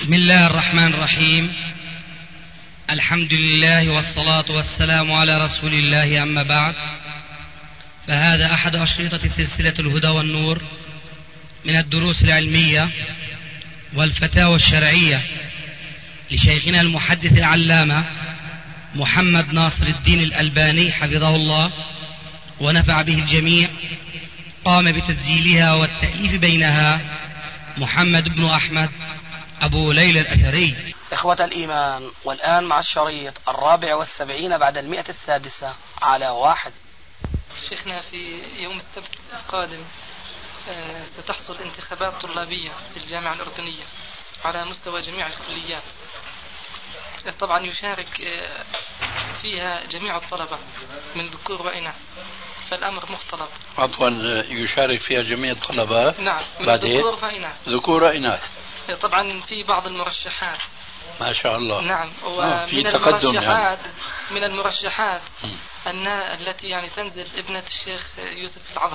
بسم الله الرحمن الرحيم. الحمد لله والصلاة والسلام على رسول الله، أما بعد، فهذا أحد أشرطة سلسلة الهدى والنور من الدروس العلمية والفتاوى الشرعية لشيخنا المحدث العلامة محمد ناصر الدين الألباني حفظه الله ونفع به الجميع. قام بتسجيلها والتأليف بينها محمد بن أحمد أبو ليلى الأثري. إخوة الإيمان، والآن مع الشريط 74 بعد 106 على 1. شيخنا، في يوم السبت القادم ستحصل انتخابات طلابية في الجامعة الأردنية على مستوى جميع الكليات. طبعا يشارك فيها جميع الطلبة من ذكور وإناث، فالأمر مختلط. عفوا، يشارك فيها جميع الطلبة؟ نعم، من ذكور وإناث. ذكور وإناث. طبعا في بعض المرشحات. ما شاء الله. نعم، ومن المرشحات من المرشحات التي يعني تنزل ابنة الشيخ يوسف العظم،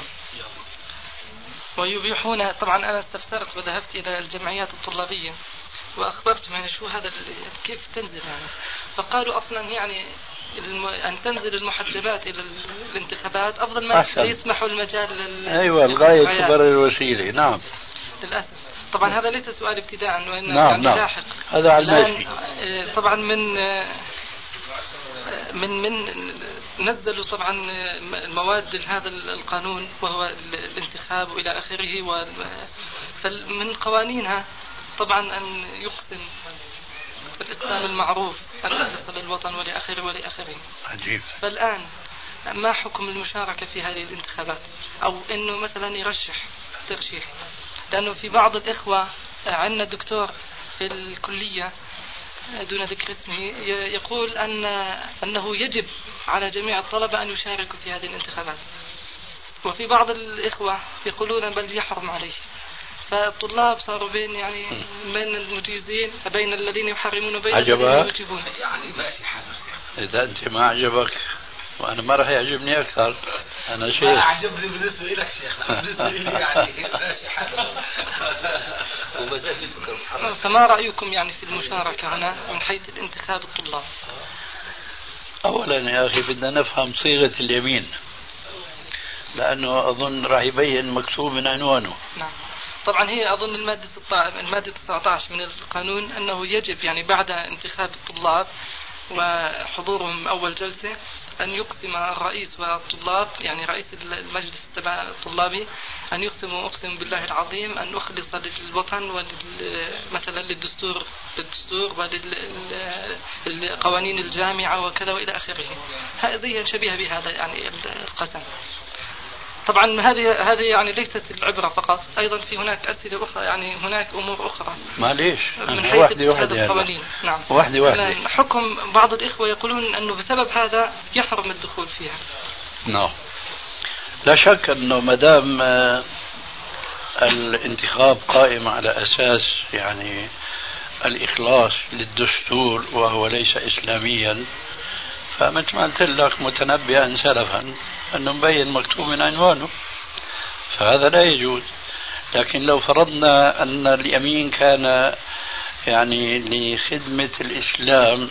ويبيحون. طبعا أنا استفسرت وذهبت إلى الجمعيات الطلابية وأخبرتهم يعني شو هذا كيف تنزل يعني، فقالوا أصلا يعني أن تنزل المحجبات إلى الانتخابات أفضل ما يسمحوا المجال أيوة، الغاية تبرر الوسيلة. نعم، للأسف. طبعا هذا ليس سؤال ابتداء، وإنما نعم يعني نعم. لاحق. هذا على الماشي. طبعا من نزلوا طبعا المواد هذا القانون وهو الانتخاب وإلى آخره، فمن قوانينها طبعا أن يقسم الإقسام المعروف أن يخلص للوطن ولآخره ولآخره. عجيب. فالآن ما حكم المشاركة في هذه الانتخابات، أو إنه مثلا يرشح ترشيح؟ لأنه في بعض الإخوة، عندنا دكتور في الكلية دون ذكر اسمه يقول أنه يجب على جميع الطلبة أن يشاركوا في هذه الانتخابات، وفي بعض الإخوة يقولون بل يحرم عليه. فالطلاب صاروا بين المجيزين، بين الذين يحرمون وبين الذين يجيبون. إذا أنت ما عجبك وأنا ما راح يعجبني أكثر. أنا شيخ. ما عجبني بالنسبة لك شيخ، بالنسبة لي يعني ماشي حالك. فما رأيكم يعني في المشاركة هنا من حيث الانتخاب الطلاب؟ أولا يا أخي بدنا نفهم صيغة اليمين، لأنه أظن راح يبين مكتوب من عنوانه. نعم، طبعا هي أظن المادة 19 من القانون أنه يجب يعني بعد انتخاب الطلاب وحضورهم أول جلسة أن يقسم الرئيس والطلاب، يعني رئيس المجلس الطلابي، أن يقسموا أقسم بالله العظيم أن أخلص للوطن مثلا للدستور وللقوانين الجامعة وكذا وإلى آخره. هذه شبيهة بهذا يعني القسم. طبعا هذه يعني ليست العبرة فقط، أيضا في هناك أسئلة أخرى، يعني هناك أمور أخرى. معليش، من حيث القوانين. نعم، واحدة. حكم بعض الإخوة يقولون أنه بسبب هذا يحرم الدخول فيها. نعم، لا شك أنه مدام الانتخاب قائم على أساس يعني الإخلاص للدستور وهو ليس إسلاميا، فمثل ما قلت لك متنبئا سلفا أنه مبين مكتوب من عنوانه، فهذا لا يجوز. لكن لو فرضنا أن اليمين كان يعني لخدمة الإسلام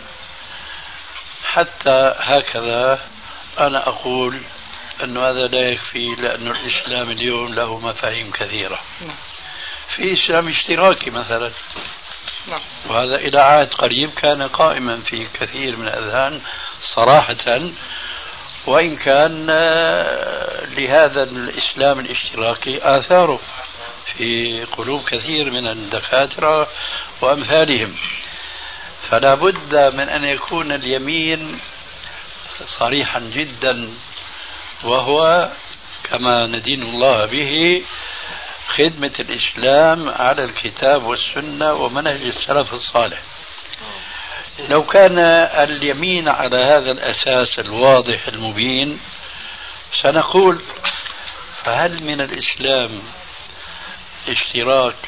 حتى هكذا، أنا أقول أن هذا لا يكفي، لأن الإسلام اليوم له مفاهيم كثيرة. في إسلام اشتراكي مثلا، وهذا إلى عهد قريب كان قائما في كثير من الأذهان صراحة، وإن كان لهذا الإسلام الاشتراكي آثاره في قلوب كثير من الدكاترة وأمثالهم. فلا بد من أن يكون اليمين صريحا جدا، وهو كما ندين الله به خدمة الإسلام على الكتاب والسنة ومنهج السلف الصالح. لو كان اليمين على هذا الأساس الواضح المبين سنقول فهل من الإسلام اشتراك؟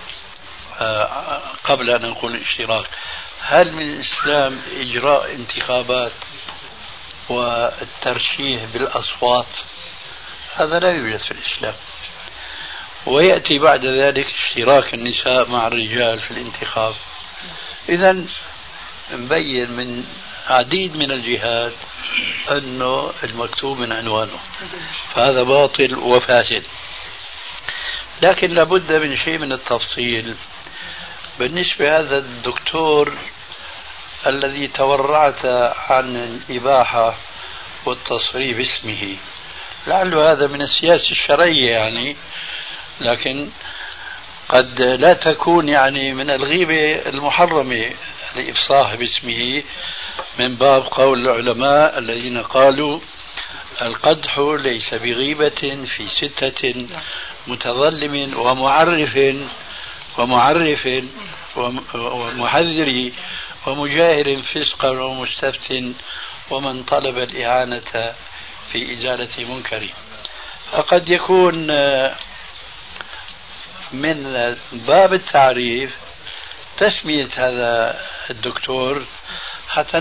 قبل أن نقول اشتراك، هل من الإسلام إجراء انتخابات والترشيح بالأصوات؟ هذا لا يوجد في الإسلام. ويأتي بعد ذلك اشتراك النساء مع الرجال في الانتخاب. إذن مبين من عديد من الجهات أنه المكتوب من عنوانه، فهذا باطل وفاسد. لكن لابد من شيء من التفصيل بالنسبة هذا الدكتور الذي تورعت عن الإباحة والتصريف باسمه. لعل هذا من السياسة الشرعية يعني، لكن قد لا تكون يعني من الغيبة المحرمة الإفصاح باسمه، من باب قول العلماء الذين قالوا القدح ليس بغيبة في 6 متظلم ومعرف ومحذر ومجاهر فسقا ومستفت ومن طلب الإعانة في إزالة منكر. فقد يكون من باب التعريف تسمية هذا الدكتور حتى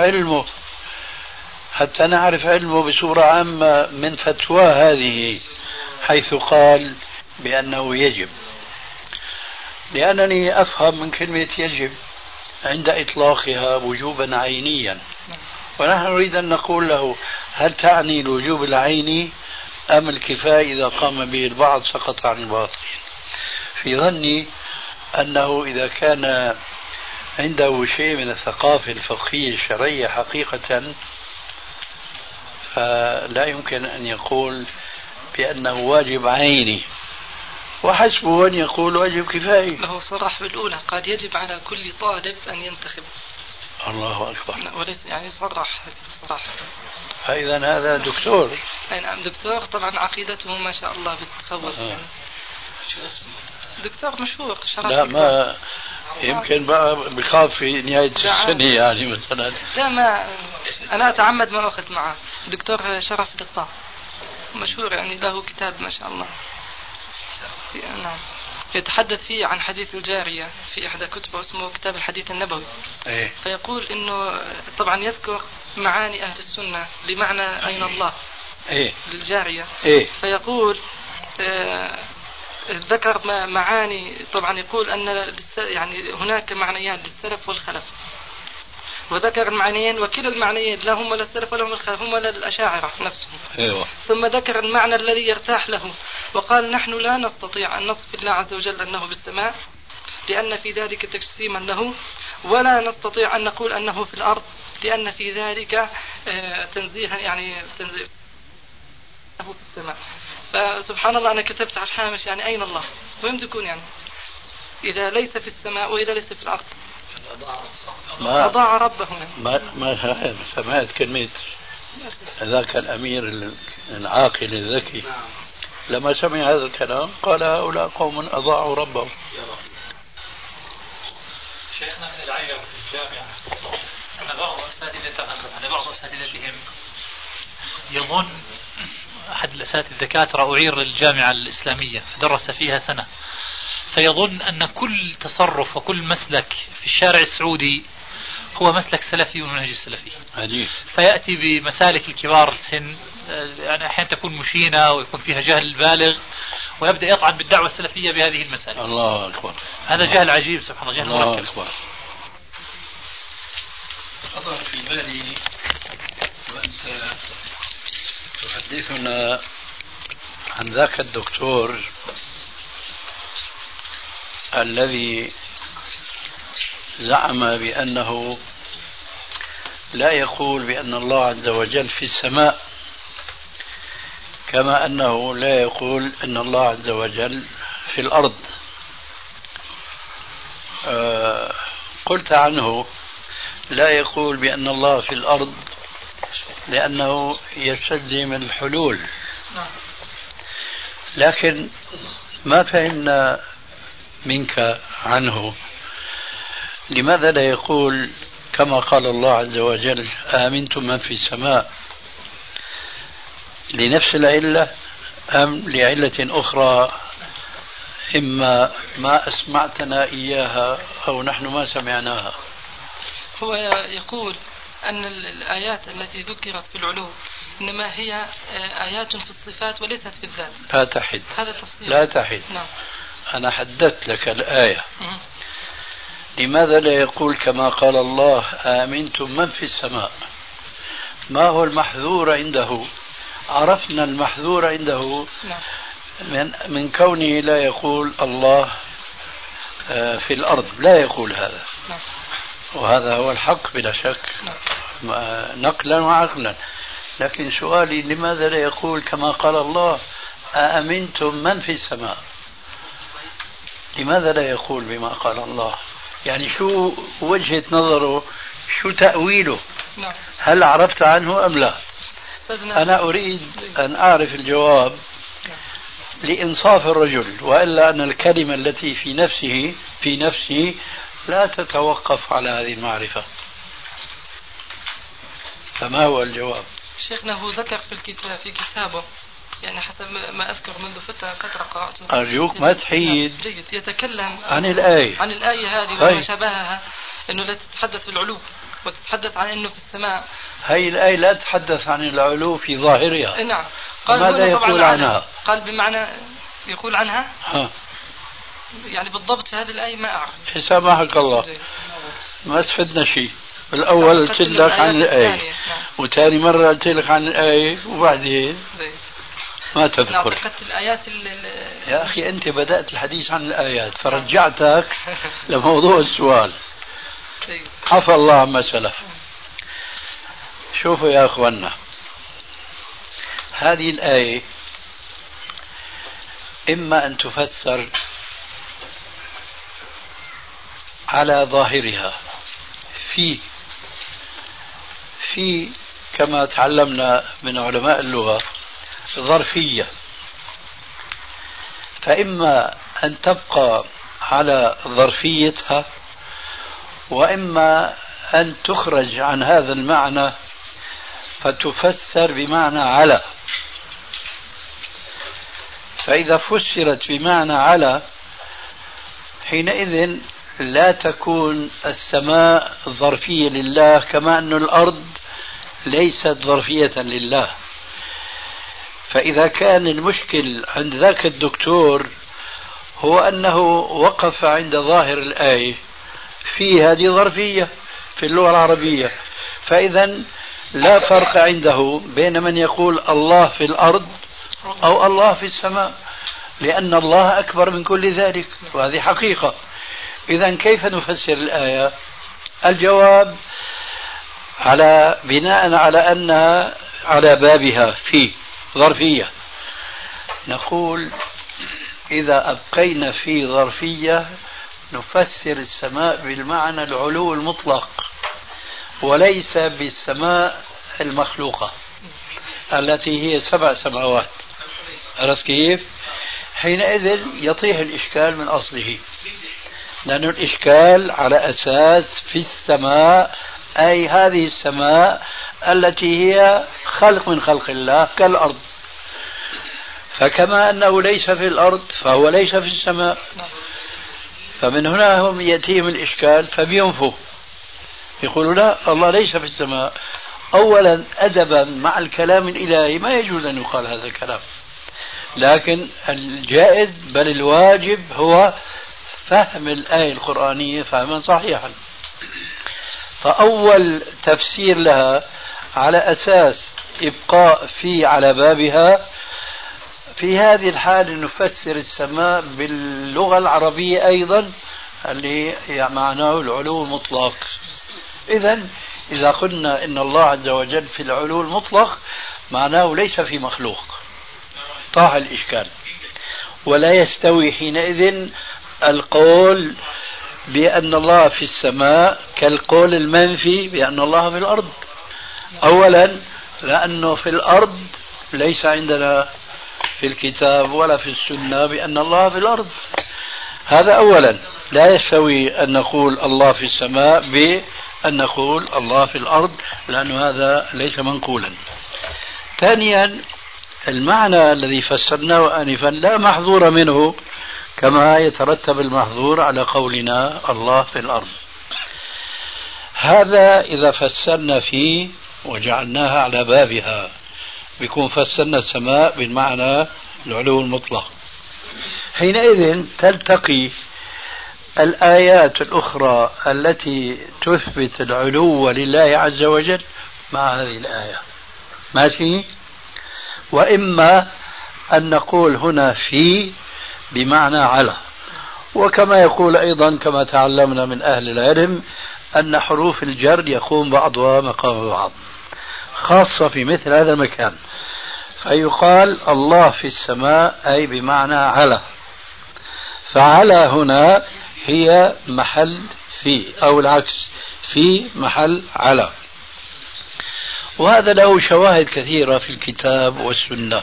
نعرف علمه بصورة عامة من فتوى هذه، حيث قال بأنه يجب. لأنني أفهم من كلمة يجب عند إطلاقها وجوبا عينيا، ونحن نريد أن نقول له هل تعني الوجوب العيني أم الكفاية إذا قام به البعض سقط عن الباطل؟ في ظني أنه إذا كان عنده شيء من الثقافة الفقهية الشرعية حقيقة فلا يمكن أن يقول بأنه واجب عيني، وحسبه أن يقول واجب كفائي. له صرح بالأولى قال يجب على كل طالب أن ينتخب. الله أكبر. وليس يعني صرح صراحة. فإذا هذا دكتور. أي نعم دكتور، طبعا عقيدته ما شاء الله بتخوف. يعني. دكتور مشهور. لا ما يمكن بقى بخاف في نهاية السنة يعني مثلا. لا ما أنا أتعمد ما أخذ معه. دكتور شرف دقة مشهور، يعني له كتاب ما شاء الله. نعم يتحدث فيه عن حديث الجارية في إحدى كتبه، اسمه كتاب الحديث النبوي. فيقول إنه طبعا يذكر معاني أهل السنة لمعنى أين الله للجارية. فيقول ذكر معاني، طبعا يقول أن يعني هناك معنيان للسلف والخلف، وذكر المعنيين وكلا المعنيين لا هم للسلف ولا هم للخلف، هم للأشاعرة نفسهم. ثم ذكر المعنى الذي يرتاح له وقال نحن لا نستطيع أن نصف الله عز وجل أنه بالسماء لأن في ذلك تجسيما له، ولا نستطيع أن نقول أنه في الأرض لأن في ذلك تنزيها، يعني تنزيه في السماء. فسبحان الله أنا كتبت على الحامش يعني أين الله؟ وين تكون يعني إذا ليس في السماء وإذا ليس في الأرض؟ أضاع ربه. ما سمعت كلمة ذاك الأمير العاقل الذكي لما سمع هذا الكلام قال هؤلاء قوم أضاعوا ربهم. شيخنا من العجب في الجامعة أن بعض أساتذتهم يظن، أحد الأساتذة الدكاترة أعير للجامعة الإسلامية درس فيها سنة، فيظن أن كل تصرف وكل مسلك في الشارع السعودي هو مسلك سلفي ومنهج السلفي. فيأتي بمسالك الكبار السن، يعني أحيانا تكون مشينة ويكون فيها جهل بالغ، ويبدأ يطعن بالدعوة السلفية بهذه المسالك. الله أكبر. هذا جهل عجيب سبحان الله، جهل الله مركب. أكبر. خطر في بالي وأنت تحدثنا عن ذاك الدكتور الذي زعم بأنه لا يقول بأن الله عز وجل في السماء، كما أنه لا يقول أن الله عز وجل في الأرض. قلت عنه لا يقول بأن الله في الأرض لأنه يستلزم الحلول، لكن ما فهمنا منك عنه لماذا لا يقول كما قال الله عز وجل آمنتم من في السماء، لنفس العلة أم لعلة أخرى إما ما أسمعتنا إياها أو نحن ما سمعناها؟ هو يقول أن الآيات التي ذكرت في العلو إنما هي آيات في الصفات وليست في الذات. لا تحد. هذا تفصيل. لا تحد. نعم. أنا حددت لك الآية. لماذا لا يقول كما قال الله آمنتم من في السماء؟ ما هو المحذور عنده؟ عرفنا المحذور عنده. نعم. من كونه لا يقول الله في الأرض، لا يقول هذا. نعم. وهذا هو الحق بلا شك. نعم. نقلا وعقلا. لكن سؤالي لماذا لا يقول كما قال الله أأمنتم من في السماء؟ لماذا لا يقول بما قال الله؟ يعني شو وجهة نظره؟ شو تأويله؟ نعم. هل عرفت عنه أم لا؟ أنا أريد أن أعرف الجواب لإنصاف الرجل، وإلا أن الكلمة التي في نفسه لا تتوقف على هذه المعرفة. فما هو الجواب؟ شيخنا هو ذكر في كتابه، يعني حسب ما أذكر منذ فترة قرأته. أرجوك ما تحيد. جيد. يتكلم عن الآية هذه وما شابهها، أنه لا تتحدث في العلو وتتحدث عن أنه في السماء. هي الآية لا تتحدث عن العلو في ظاهرها. نعم. ماذا يقول عنها؟ قال بمعنى يقول عنها. يعني بالضبط في هذه الآية ما أعرف. سامحك الله. ما استفدنا شيء. الأول قلت لك عن الآية، وثاني مرة قلت لك عن الآية، وبعدين ما تذكر. الآيات يا أخي أنت بدأت الحديث عن الآيات فرجعتك لموضوع السؤال. عفى الله عما سلف. شوفوا يا أخوانا، هذه الآية إما أن تفسر على ظاهرها في كما تعلمنا من علماء اللغة ظرفية، فإما أن تبقى على ظرفيتها، وإما أن تخرج عن هذا المعنى فتفسر بمعنى على. فإذا فسرت بمعنى على حينئذ لا تكون السماء ظرفية لله، كما أن الأرض ليست ظرفية لله. فإذا كان المشكل عند ذاك الدكتور هو أنه وقف عند ظاهر الآية في هذه ظرفية في اللغة العربية، فإذا لا فرق عنده بين من يقول الله في الأرض أو الله في السماء، لأن الله أكبر من كل ذلك، وهذه حقيقة. إذا كيف نفسر الآية؟ الجواب بناء على أنها على بابها في ظرفية، نقول إذا أبقينا في ظرفية نفسر السماء بالمعنى العلو المطلق، وليس بالسماء المخلوقة التي هي 7 سماوات. عرفت كيف؟ حينئذ يطيح الإشكال من أصله، لأن الإشكال على أساس في السماء، أي هذه السماء التي هي خلق من خلق الله كالأرض. فكما أنه ليس في الأرض فهو ليس في السماء، فمن هنا هم يأتيهم الإشكال فبينفوا، يقولوا لا، الله ليس في السماء. أولا أدبا مع الكلام الإلهي ما يجوز أن يقال هذا الكلام، لكن الجائز بل الواجب هو فهم الآية القرآنية فهما صحيحا. فأول تفسير لها على أساس إبقاء في على بابها، في هذه الحالة نفسر السماء باللغة العربية أيضا اللي معناه العلو المطلق. إذا قلنا إن الله عز وجل في العلو المطلق معناه ليس في مخلوق، طاح الإشكال. ولا يستوي حينئذ القول بأن الله في السماء كالقول المنفي بأن الله في الأرض. أولا لأنه في الأرض ليس عندنا في الكتاب ولا في السنة بأن الله في الأرض، هذا أولا. لا يستوي أن نقول الله في السماء بأن نقول الله في الأرض، لأن هذا ليس منقولا. ثانيا المعنى الذي فسرناه آنفا لا محظور منه، كما يترتب المحظور على قولنا الله في الأرض. هذا إذا فسرنا فيه وجعلناها على بابها بيكون فسرنا السماء بالمعنى العلو المطلق. حينئذ تلتقي الآيات الأخرى التي تثبت العلو لله عز وجل مع هذه الآية، ماشي؟ وإما أن نقول هنا في بمعنى على، وكما يقول أيضا كما تعلمنا من أهل العلم أن حروف الجر يقوم بعضها مقام بعض، خاصة في مثل هذا المكان، فيقال الله في السماء أي بمعنى على، فعلى هنا هي محل في، أو العكس في محل على. وهذا له شواهد كثيرة في الكتاب والسنة.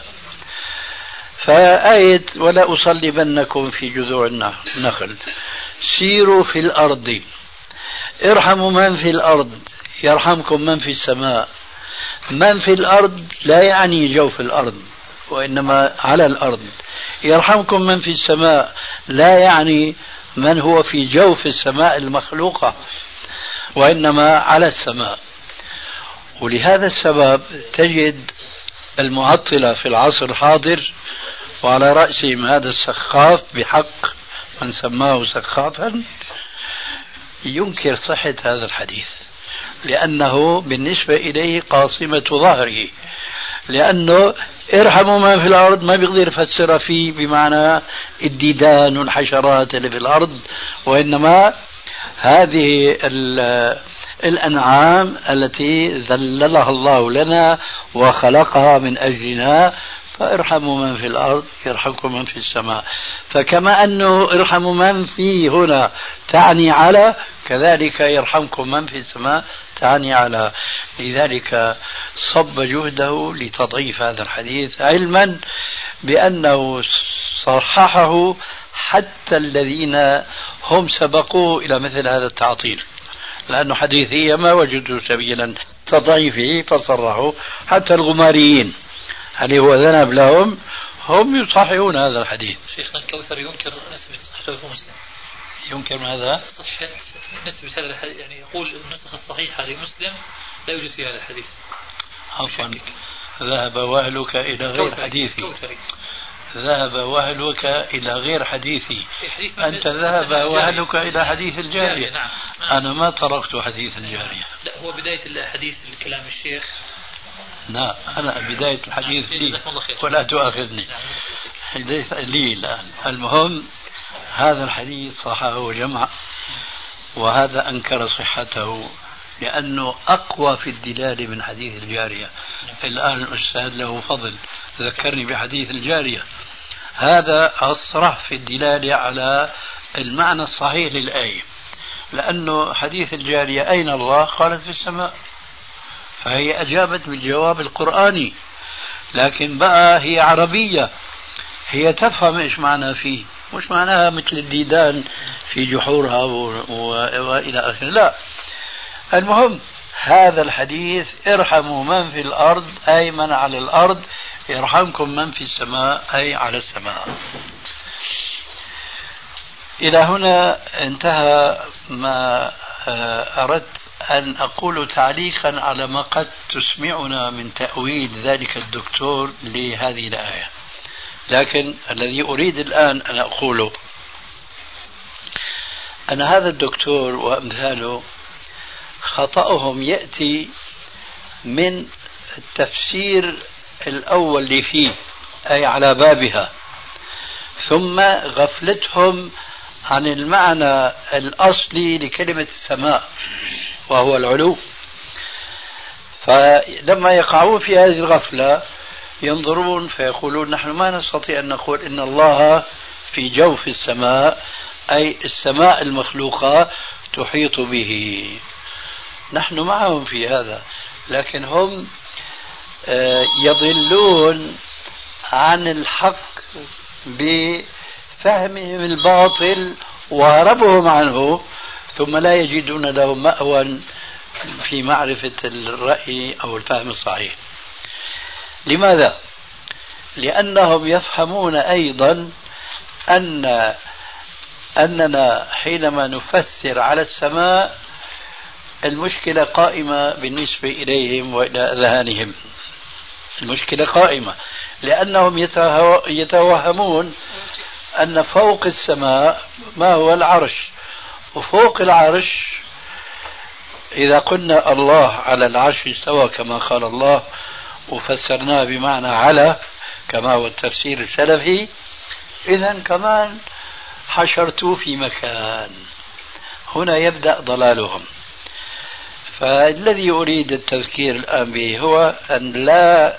فآية ولا أصلبنكم في جذوع النخل، سيروا في الأرض، ارحموا من في الأرض يرحمكم من في السماء. من في الأرض لا يعني جوف الأرض وإنما على الأرض. يرحمكم من في السماء لا يعني من هو في جوف السماء المخلوقة وإنما على السماء. ولهذا السبب تجد المعطلة في العصر الحاضر وعلى رأسهم هذا السخاف بحق من سماه سخافا ينكر صحة هذا الحديث، لأنه بالنسبة إليه قاصمة ظهره، لأنه ارحموا من في الأرض ما بيقدر يفسر فيه بمعنى الديدان والحشرات اللي في الأرض، وإنما هذه الأنعام التي ذللها الله لنا وخلقها من أجلنا، فارحموا من في الأرض يرحمكم من في السماء. فكما أنه ارحموا من في هنا تعني على، كذلك يرحمكم من في السماء تعني على. لذلك صب جهده لتضعيف هذا الحديث، علما بأنه صححه حتى الذين هم سبقوه إلى مثل هذا التعطيل، لأنه حديثية ما وجدوا سبيلا تضعيفه فصرحوا. حتى الغماريين هل هو ذنب لهم، هم يصححون هذا الحديث. شيخنا الكوثر ينكر نسبة صحته في مسلم. ينكر ماذا؟ صحة نسبة هذا الحديث، يعني يقول النسخة الصحيحة لمسلم لا يوجد في هذا الحديث. عفوا، ذهب وهلك إلى غير حديثي. ذهب وهلك إلى غير حديثي. أنت ذهب وهلك إلى حديث الجارية. نعم. أنا ما تركت حديث الجارية. لا، هو بداية الحديث الكلام الشيخ. لا، أنا بداية الحديث لي ولا تؤاخذني. حديث لي الآن. المهم هذا الحديث صححه جمع، وهذا أنكر صحته لأنه أقوى في الدلالة من حديث الجارية. الآن الأستاذ له فضل ذكرني بحديث الجارية، هذا أصرح في الدلالة على المعنى الصحيح للآية، لأنه حديث الجارية أين الله؟ قالت في السماء، فهي أجابت بالجواب القرآني، لكن بقى هي عربية، هي تفهم إيش معنى فيه، مش معناها مثل الديدان في جحورها وإلى آخره. لا، المهم هذا الحديث ارحموا من في الأرض أي من على الأرض يرحمكم من في السماء أي على السماء. إلى هنا انتهى ما أردت أن أقول تعليقا على ما قد تسمعنا من تأويل ذلك الدكتور لهذه الآية. لكن الذي أريد الآن أن أقوله أن هذا الدكتور وأمثاله خطأهم يأتي من التفسير الأول اللي فيه أي على بابها، ثم غفلتهم عن المعنى الأصلي لكلمة السماء وهو العلو. فلما يقعون في هذه الغفلة ينظرون فيقولون نحن ما نستطيع أن نقول إن الله في جوف السماء أي السماء المخلوقة تحيط به. نحن معهم في هذا، لكن هم يضلون عن الحق بفهمهم الباطل وهربهم عنه، ثم لا يجدون له مأوى في معرفة الرأي أو الفهم الصحيح. لماذا؟ لأنهم يفهمون أيضا أننا حينما نفسر على السماء المشكلة قائمة بالنسبة إليهم وإلى أذهانهم. المشكلة قائمة لأنهم يتوهمون أن فوق السماء ما هو العرش، وفوق العرش إذا قلنا الله على العرش استوى كما قال الله وفسرناه بمعنى على كما هو التفسير السلفي، إذن كمان حشرتوه في مكان. هنا يبدأ ضلالهم. فالذي أريد التذكير الآن به هو أن لا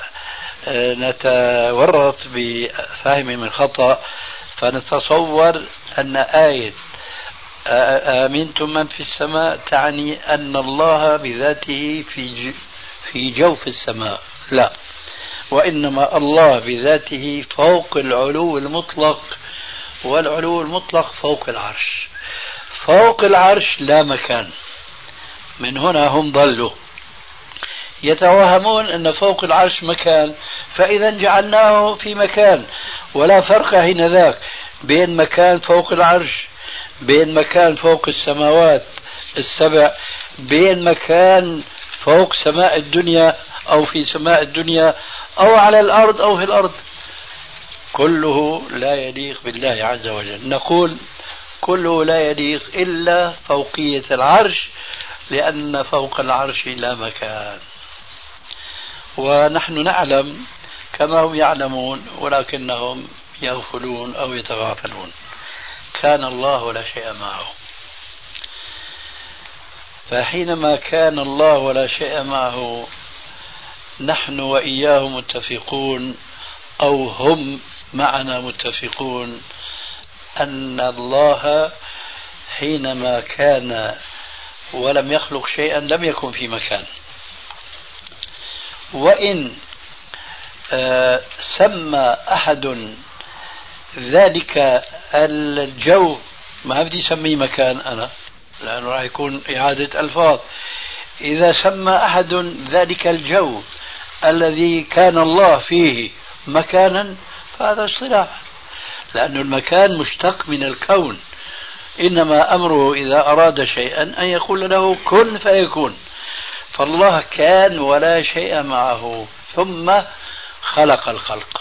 نتورط بفهم من خطأ فنتصور أن آية آمنتم من في السماء تعني أن الله بذاته في جوف السماء. لا، وإنما الله بذاته فوق العلو المطلق، والعلو المطلق فوق العرش. فوق العرش لا مكان. من هنا هم ضلوا، يتوهمون أن فوق العرش مكان، فإذا جعلناه في مكان، ولا فرق حينذاك بين مكان فوق العرش، بين مكان فوق السماوات السبع، بين مكان فوق سماء الدنيا أو في سماء الدنيا أو على الأرض أو في الأرض. كله لا يليق بالله عز وجل. نقول كله لا يليق إلا فوقية العرش، لأن فوق العرش لا مكان. ونحن نعلم كما هم يعلمون ولكنهم يغفلون أو يتغافلون. كان الله ولا شيء معه. فحينما كان الله ولا شيء معه نحن وإياه متفقون، أو هم معنا متفقون، أن الله حينما كان ولم يخلق شيئا لم يكن في مكان. وإن سمى أحد ذلك الجو، ما بدي أسميه مكان أنا لأنه راح يكون إعادة ألفاظ، إذا سمى أحد ذلك الجو الذي كان الله فيه مكانا فهذا اصطلاح، لأن المكان مشتق من الكون. إنما أمره إذا أراد شيئا أن يقول له كن فيكون. فالله كان ولا شيء معه ثم خلق الخلق.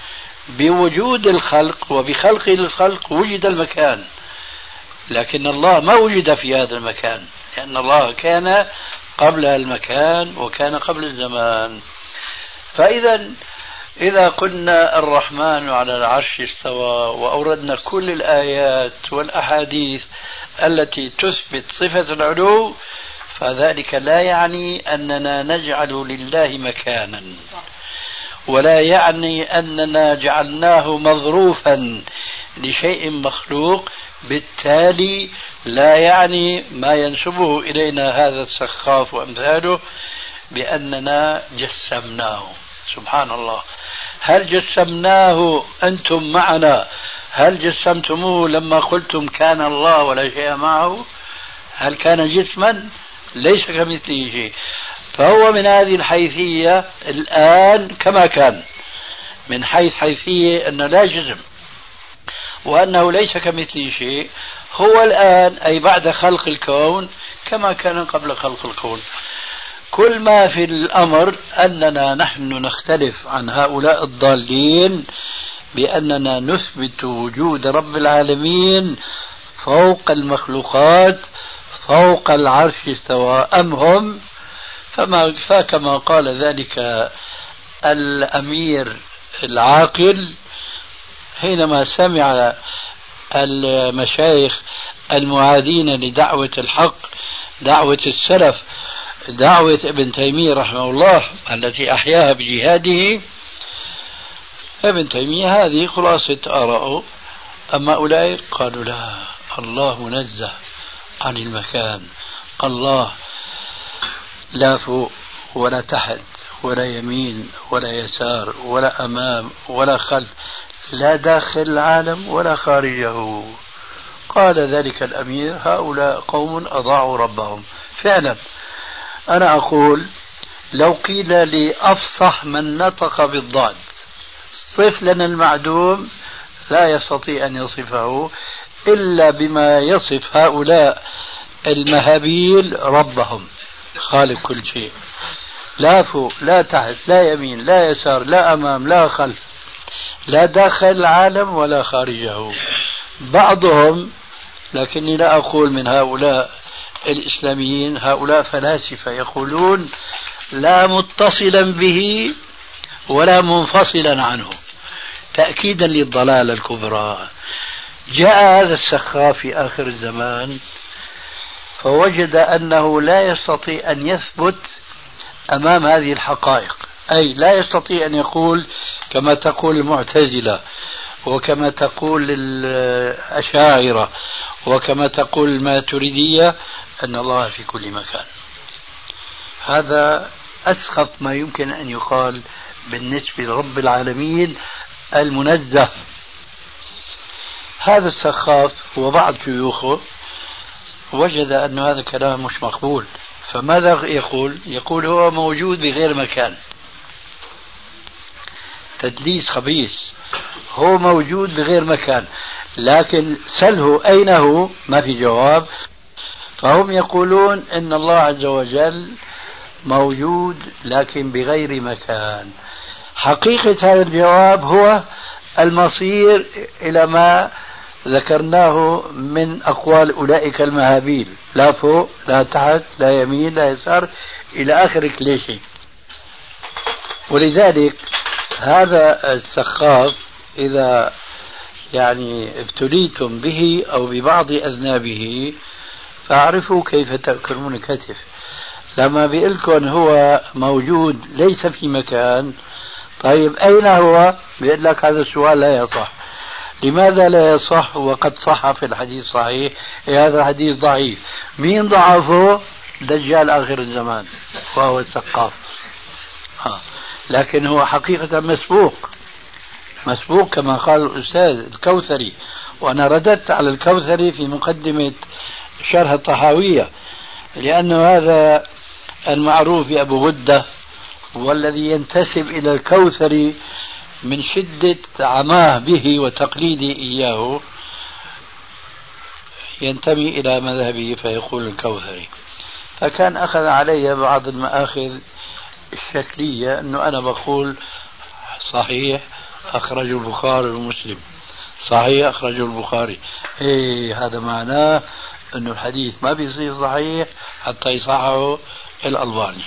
بوجود الخلق وبخلق الخلق وجد المكان، لكن الله ما وجد في هذا المكان، لأن الله كان قبل المكان وكان قبل الزمان. فإذا إذا قلنا الرحمن على العرش استوى وأوردنا كل الآيات والأحاديث التي تثبت صفة العلو، فذلك لا يعني أننا نجعل لله مكانا، ولا يعني أننا جعلناه مظروفا لشيء مخلوق. بالتالي لا يعني ما ينسبه إلينا هذا السخاف وأمثاله بأننا جسمناه. سبحان الله. هل جسمناه أنتم معنا؟ هل جسمتموه لما قلتم كان الله ولا شيء معه؟ هل كان جسما؟ ليس كمثله شيء. فهو من هذه الحيثية الآن كما كان، من حيث حيثية أنه لا جسم وأنه ليس كمثله شيء. هو الآن أي بعد خلق الكون كما كان قبل خلق الكون. كل ما في الأمر أننا نحن نختلف عن هؤلاء الضالين بأننا نثبت وجود رب العالمين فوق المخلوقات فوق العرش استوى، أم هم فكما قال ذلك الأمير العاقل حينما سمع المشايخ المعادين لدعوة الحق، دعوة السلف، دعوة ابن تيمية رحمه الله التي أحياها بجهاده. ابن تيمية هذه خلاصة آراءه. أما أولئك قالوا لا، الله منزه عن المكان، الله لا فوق ولا تحت ولا يمين ولا يسار ولا أمام ولا خلف، لا داخل العالم ولا خارجه. قال ذلك الأمير هؤلاء قوم أضاعوا ربهم. فعلا أنا أقول لو قيل لي أفصح من نطق بالضاد صف لنا المعدوم، لا يستطيع أن يصفه إلا بما يصف هؤلاء المهابيل ربهم خالق كل شيء، لا فوق لا تحت لا يمين لا يسار لا أمام لا خلف، لا داخل العالم ولا خارجه. بعضهم، لكني لا أقول من هؤلاء الإسلاميين، هؤلاء فلاسفة يقولون لا متصلا به ولا منفصلا عنه، تأكيدا للضلالة الكبرى. جاء هذا السخاف في آخر الزمان فوجد أنه لا يستطيع أن يثبت أمام هذه الحقائق، أي لا يستطيع أن يقول كما تقول المعتزلة وكما تقول الأشاعرة وكما تقول الماتريدية أن الله في كل مكان. هذا أسخف ما يمكن أن يقال بالنسبة لرب العالمين المنزه. هذا السخاف وبعض شيوخه وجد أن هذا كلام مش مقبول، فماذا يقول؟ يقول هو موجود بغير مكان. تدليس خبيث، هو موجود بغير مكان، لكن سله أين هو ما في جواب. فهم يقولون إن الله عز وجل موجود لكن بغير مكان. حقيقة هذا الجواب هو المصير إلى ما ذكرناه من أقوال أولئك المهابيل، لا فوق لا تحت لا يمين لا يسار إلى آخر كليشي. ولذلك هذا السخاف إذا ابتليتم به أو ببعض أذنابه فاعرفوا كيف تأكلون الكتف. لما بيقولكم هو موجود ليس في مكان، طيب أين هو؟ بيقول لك هذا السؤال لا يصح. لماذا لا يصح وقد صح في الحديث صحيح؟ هذا الحديث ضعيف. مين ضعفه؟ دجال آخر الزمان وهو السقاف. لكن هو حقيقة مسبوق كما قال الأستاذ الكوثري، وأنا رددت على الكوثري في مقدمة شرح الطحاوية، لأنه هذا المعروف بأبو غدة والذي ينتسب إلى الكوثري من شدة عماه به وتقليده إياه ينتمي إلى مذهبه فيقول الكوثري. فكان أخذ علي بعض المآخذ الشكلية أنه أنا بقول صحيح أخرج البخاري ومسلم، صحيح أخرج البخاري، هذا معناه أنه الحديث ما بيصير صحيح حتى يصححه الألباني.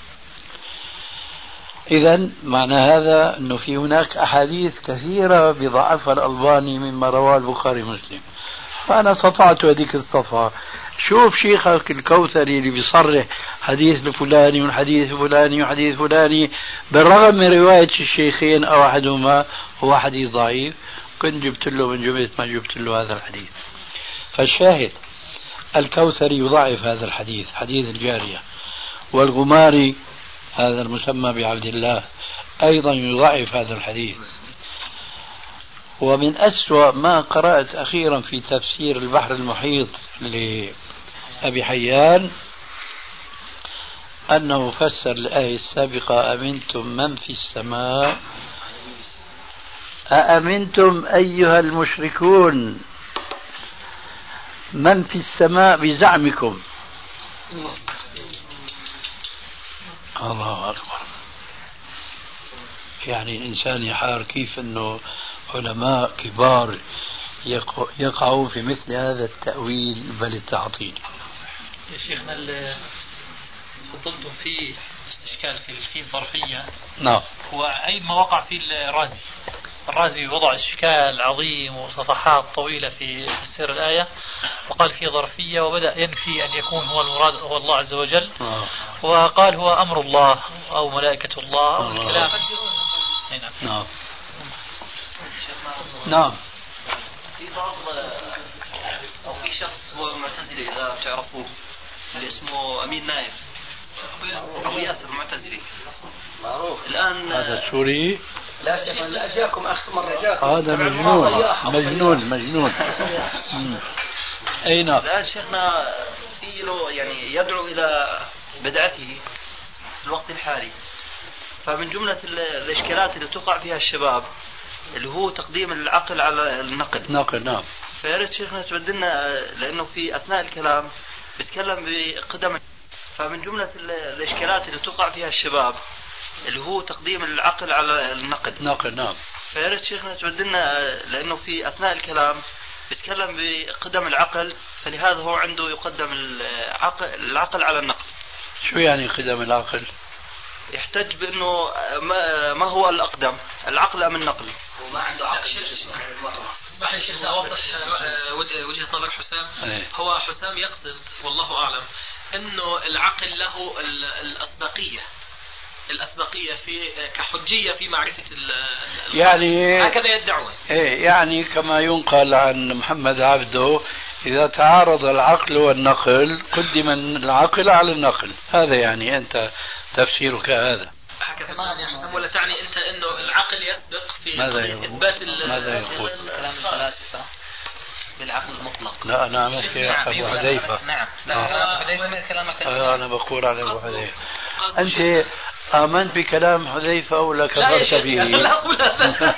إذن معنى هذا أنه في هناك أحاديث كثيرة بضعفها الألباني مما رواه البخاري ومسلم. فأنا صفعت هذيك الصفحة، شوف شيخك الكوثري اللي بيصرح حديث الفلاني والحديث الفلاني وحديث فلاني بالرغم من رواية الشيخين أو أحدهما هو حديث ضعيف، كنت جبت له من جملة ما جبت له هذا الحديث. فالشاهد الكوثري يضعف هذا الحديث، حديث الجارية، والغماري هذا المسمى بعبد الله أيضا يضعف هذا الحديث. ومن أسوأ ما قرأت أخيرا في تفسير البحر المحيط لأبي حيان أنه فسر الآية السابقة أمنتم من في السماء، أأمنتم أيها المشركون من في السماء بزعمكم. الله أكبر. يعني الإنسان يحار كيف أنه علماء كبار يقعوا في مثل هذا التأويل بل التعطيل. يا شيخنا تفضلتم في استشكال في الظرفية. نعم. وأي ما وقع في الرازي وضع إشكال عظيم وصفحات طويلة في تفسير الآية، وقال في ظرفية وبدأ ينفي أن يكون هو المراد هو الله عز وجل، وقال هو أمر الله أو ملائكة الله أو الكلام. نعم. نعم. في بعض أو في شخص هو معتزلي إذا تعرفوه اللي اسمه أمين نايف أبو ياسر معتزلي معروف الآن. هذا سوري؟ لا شيخ لا جاكم آخر مرة جاكم. هذا مجنون. أين؟ الآن شيخنا في له يعني يدعو إلى بدعته في الوقت الحالي. فمن جملة الإشكالات اللي تقع فيها الشباب اللي هو تقديم العقل على النقل. نعم. فياريت شيخنا تبدلنا، لأنه في أثناء الكلام بيتكلم بقدم. فمن جملة الإشكالات اللي تقع فيها الشباب اللي هو تقديم العقل على النقل. نعم. فيا ريت شيخنا تبدل لنا، لأنه في أثناء الكلام بيتكلم بقدم العقل، فلهذا هو عنده يقدم العقل على النقل. شو يعني قدم العقل؟ يحتج بأنه ما هو الأقدم، العقل أم النقل؟ وما عنده عقل. اسمح لي شيخنا أوضح وجهة نظر حسام. هو حسام يقصد والله أعلم أنه العقل له الأسبقية في كحجية في معرفة يعني هكذا يدعون. يعني كما ينقل عن محمد عبده إذا تعارض العقل والنقل قدم العقل على النقل، هذا يعني أنت تفسيرك هذا. هكذا يا حسام، ولا تعني أنت أنه العقل يسبق في إثبات ماذا يقول؟ كلام الفلاسفة بالعقل المطلق. لا أنا أحكي أبو حذيفة. نعم. لا حذيفة من كلامك. أنا بقول على أبو حذيفة. أنت آمنت بكلام حذيفة ولا كفرت به؟ لا أقول هذا.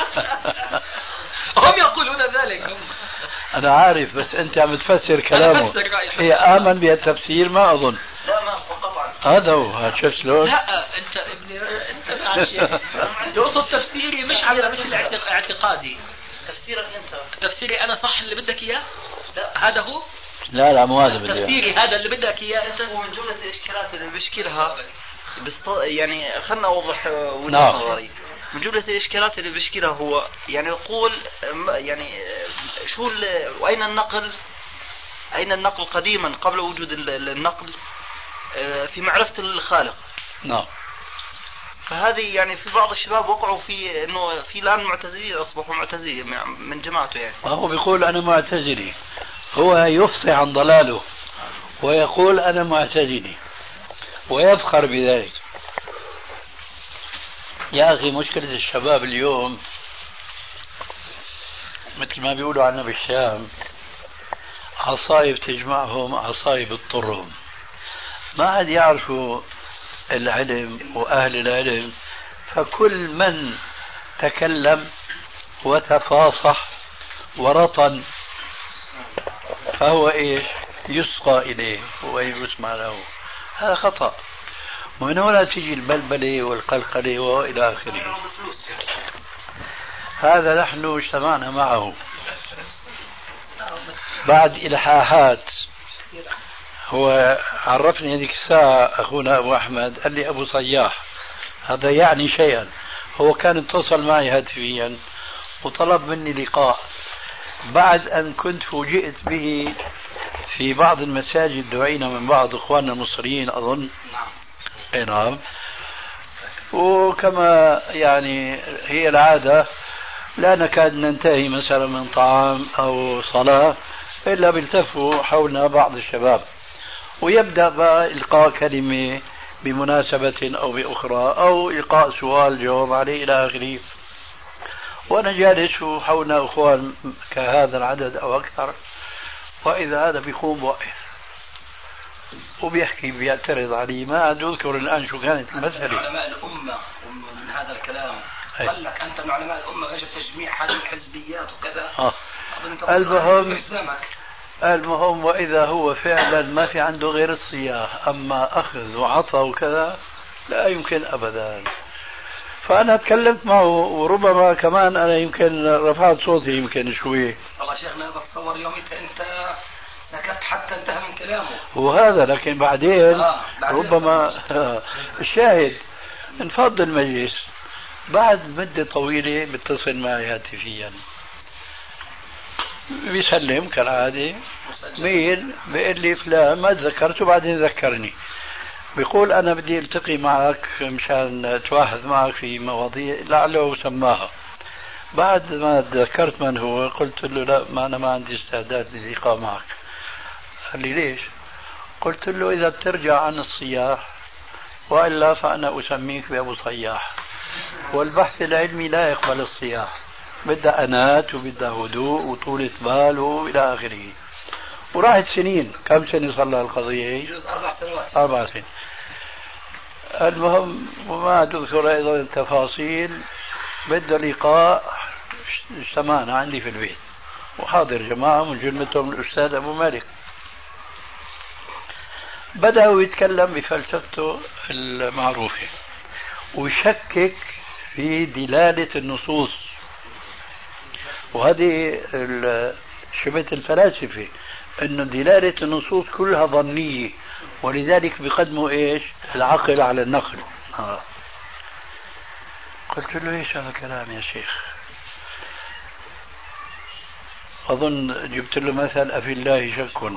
هم يقولون ذلك. أنا عارف، بس أنت عم تفسر كلامه. هي آمن بهالتفسير ما أظن. لا ما قطعا. هذا هو شوف شلون؟ لا أنت ابني أنت يقصد تفسيري مش الاعتقادي. تفسيرك أنت. تفسيري أنا صح اللي بدك إياه؟ لا هذا هو. لا مو هذا بدي. تفسيري هذا اللي بدك إياه أنت. ومن جملة الإشكالات اللي بيشكلها يعني خلنا أوضح وجهة نظري. من جملة الإشكالات اللي بيشكلها هو يعني يقول يعني شو وأين النقل؟ أين النقل قديما قبل وجود النقل في معرفة الخالق؟ نعم. فهذه يعني في بعض الشباب وقعوا في إنه في الآن معتزلين أصبحوا معتزلين من جماعته يعني. هو بيقول أنا معتزلي، هو يفصح عن ضلاله ويقول أنا معتزلي ويفخر بذلك. يا أخي مشكلة الشباب اليوم مثل ما بيقولوا عنا بالشام عصايب تجمعهم عصايب تضرهم، ما عاد يعرفوا العلم وأهل العلم، فكل من تكلم وتفاصح ورطن فهو إيش يسقى إليه ويسمع له. هذا خطأ، ومن هنا تيجي البلبلة والقلقلة وإلى آخره. هذا نحن اجتمعنا معه بعد إلحاحات. هو عرفني هذيك الساعة أخونا أبو أحمد، قال لي أبو صياح، هذا يعني شيئا. هو كان اتصل معي هاتفيا وطلب مني لقاء بعد أن كنت فوجئت به في بعض المساجد دعينا من بعض إخواننا المصريين أظن. نعم. وكما يعني هي العادة لا نكاد ننتهي مثلا من طعام أو صلاة إلا بيلتفوا حولنا بعض الشباب ويبدأ بإلقاء كلمة بمناسبة أو بأخرى أو إلقاء سؤال جواب عليه إلى آخره. وأنا جالس وحولنا أخوان كهذا العدد أو أكثر، وإذا هذا بيقوم بوقف وبيحكي بيعترض علي. ما أذكر الآن شو كانت المسألة. علماء الأمة من هذا الكلام قال لك أنت من علماء الأمة غير تجميع هذه الحزبيات وكذا. المهم وإذا هو فعلا ما في عنده غير الصياح، أما أخذ وعطى وكذا لا يمكن أبدا. فأنا تكلمت معه وربما كمان أنا يمكن رفعت صوتي يمكن شوي. والله شيخنا بتصور يوميتها أنت سكت حتى انتهى من كلامه وهذا، لكن بعدين ربما الشاهد انفض المجلس بعد مدة طويلة بيتصل معي هاتفيا بيسلم كالعادة، مين بيقول لي فلان ما تذكرته، بعدين ذكرني بيقول أنا بدي التقي معك مشان أتواحد معك في مواضيع لعله سماها. بعد ما تذكرت من هو قلت له لا، ما أنا ما عندي استعداد للقاء معك. قال لي ليش؟ قلت له إذا بترجع عن الصياح وإلا فأنا أسميك بأبو صياح، والبحث العلمي لا يقبل الصياح، بدها أنات وبدها هدوء وطولة بال وإلى آخره. وراحت سنين. كم سنة صار لها القضية؟ يجوز 4 سنوات. 4 سنين. المهم وما تذكر أيضا التفاصيل. بده لقاء، اجتمعنا عندي في البيت وحاضر جماعة من جملتهم الأستاذ أبو مالك. بدأ يتكلم بفلسفته المعروفة ويشكك في دلالة النصوص، وهذه شبهة الفلاسفة أن دلالة النصوص كلها ظنية، ولذلك بيقدموا إيش؟ العقل على النقل. قلت له إيش هذا الكلام يا شيخ؟ أظن جبت له مثل أفي الله شك.